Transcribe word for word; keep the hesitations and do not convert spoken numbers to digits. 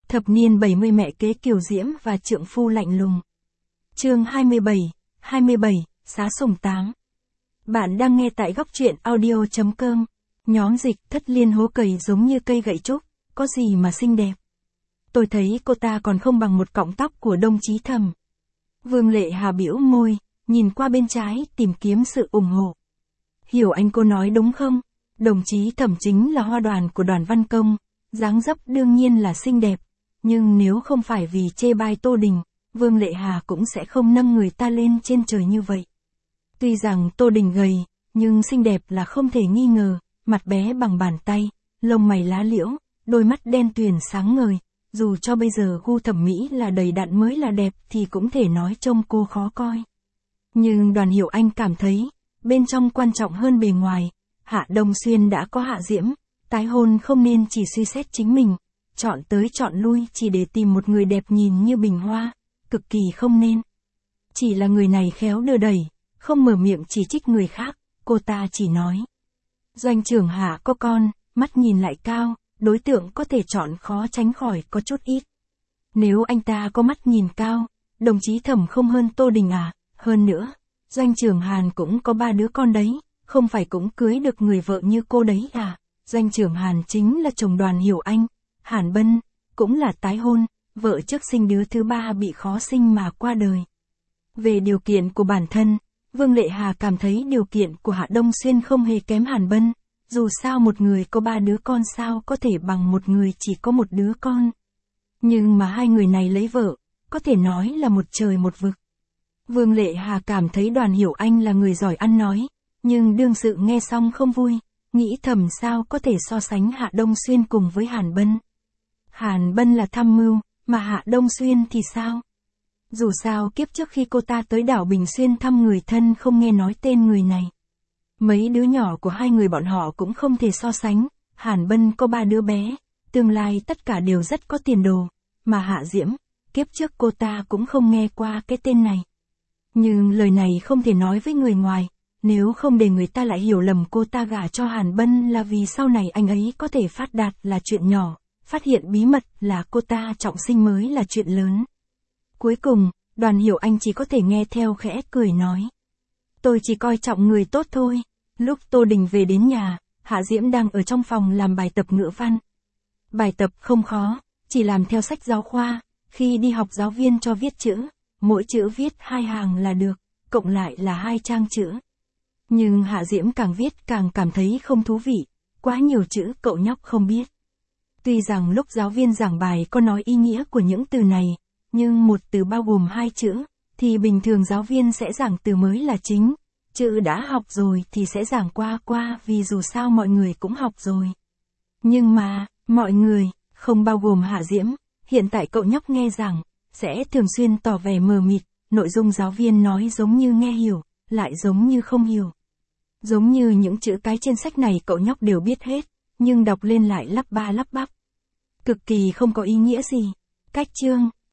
Thập niên bảy mươi mẹ kế kiều diễm và trượng phu lạnh lùng. Chương hai mươi bảy, hai mươi bảy, Xá Sùng Táng. Bạn đang nghe tại góc truyện audio chấm com. Nhóm dịch Thất Liên hố cầy giống như cây gậy trúc, có gì mà xinh đẹp. Tôi thấy cô ta còn không bằng một cọng tóc của Đồng Chí Thẩm. Vương Lệ Hà bĩu môi, nhìn qua bên trái tìm kiếm sự ủng hộ. Hiểu anh cô nói đúng không? Đồng chí Thẩm chính là hoa đoàn của Đoàn Văn Công, dáng dấp đương nhiên là xinh đẹp. Nhưng nếu không phải vì chê bai Tô Đình, Vương Lệ Hà cũng sẽ không nâng người ta lên trên trời như vậy. Tuy rằng Tô Đình gầy, nhưng xinh đẹp là không thể nghi ngờ, mặt bé bằng bàn tay, lông mày lá liễu, đôi mắt đen tuyền sáng ngời, dù cho bây giờ gu thẩm mỹ là đầy đặn mới là đẹp thì cũng thể nói trông cô khó coi. Nhưng Đoàn Hiểu Anh cảm thấy, bên trong quan trọng hơn bề ngoài, Hạ Đông Xuyên đã có Hạ Diễm, tái hôn không nên chỉ suy xét chính mình, chọn tới chọn lui chỉ để tìm một người đẹp nhìn như bình hoa, cực kỳ không nên. Chỉ là người này khéo đưa đẩy, không mở miệng chỉ trích người khác, cô ta chỉ nói. Doanh trưởng Hạ có con, mắt nhìn lại cao, đối tượng có thể chọn khó tránh khỏi có chút ít. Nếu anh ta có mắt nhìn cao, đồng chí Thẩm không hơn Tô Đình à, hơn nữa, Doanh trưởng Hàn cũng có ba đứa con đấy, không phải cũng cưới được người vợ như cô đấy à, Doanh trưởng Hàn chính là chồng Đoàn Hiểu Anh. Hàn Bân, cũng là tái hôn, vợ trước sinh đứa thứ ba bị khó sinh mà qua đời. Về điều kiện của bản thân, Vương Lệ Hà cảm thấy điều kiện của Hạ Đông Xuyên không hề kém Hàn Bân, dù sao một người có ba đứa con sao có thể bằng một người chỉ có một đứa con. Nhưng mà hai người này lấy vợ, có thể nói là một trời một vực. Vương Lệ Hà cảm thấy Đoàn Hiểu Anh là người giỏi ăn nói, nhưng đương sự nghe xong không vui, nghĩ thầm sao có thể so sánh Hạ Đông Xuyên cùng với Hàn Bân. Hàn Bân là tham mưu, mà Hạ Đông Xuyên thì sao? Dù sao kiếp trước khi cô ta tới đảo Bình Xuyên thăm người thân không nghe nói tên người này. Mấy đứa nhỏ của hai người bọn họ cũng không thể so sánh, Hàn Bân có ba đứa bé, tương lai tất cả đều rất có tiền đồ, mà Hạ Diễm, kiếp trước cô ta cũng không nghe qua cái tên này. Nhưng lời này không thể nói với người ngoài, nếu không để người ta lại hiểu lầm cô ta gả cho Hàn Bân là vì sau này anh ấy có thể phát đạt là chuyện nhỏ. Phát hiện bí mật là cô ta trọng sinh mới là chuyện lớn. Cuối cùng, Đoàn Hiểu Anh chỉ có thể nghe theo khẽ cười nói. Tôi chỉ coi trọng người tốt thôi. Lúc Tô Đình về đến nhà, Hạ Diễm đang ở trong phòng làm bài tập ngữ văn. Bài tập không khó, chỉ làm theo sách giáo khoa, khi đi học giáo viên cho viết chữ, mỗi chữ viết hai hàng là được, cộng lại là hai trang chữ. Nhưng Hạ Diễm càng viết càng cảm thấy không thú vị, quá nhiều chữ cậu nhóc không biết. Tuy rằng lúc giáo viên giảng bài có nói ý nghĩa của những từ này, nhưng một từ bao gồm hai chữ, thì bình thường giáo viên sẽ giảng từ mới là chính. Chữ đã học rồi thì sẽ giảng qua qua vì dù sao mọi người cũng học rồi. Nhưng mà, mọi người, không bao gồm Hạ Diễm, hiện tại cậu nhóc nghe giảng, sẽ thường xuyên tỏ vẻ mờ mịt, nội dung giáo viên nói giống như nghe hiểu, lại giống như không hiểu. Giống như những chữ cái trên sách này cậu nhóc đều biết hết, nhưng đọc lên lại lắp ba lắp bắp. Cực kỳ không có ý nghĩa gì. Cách chương,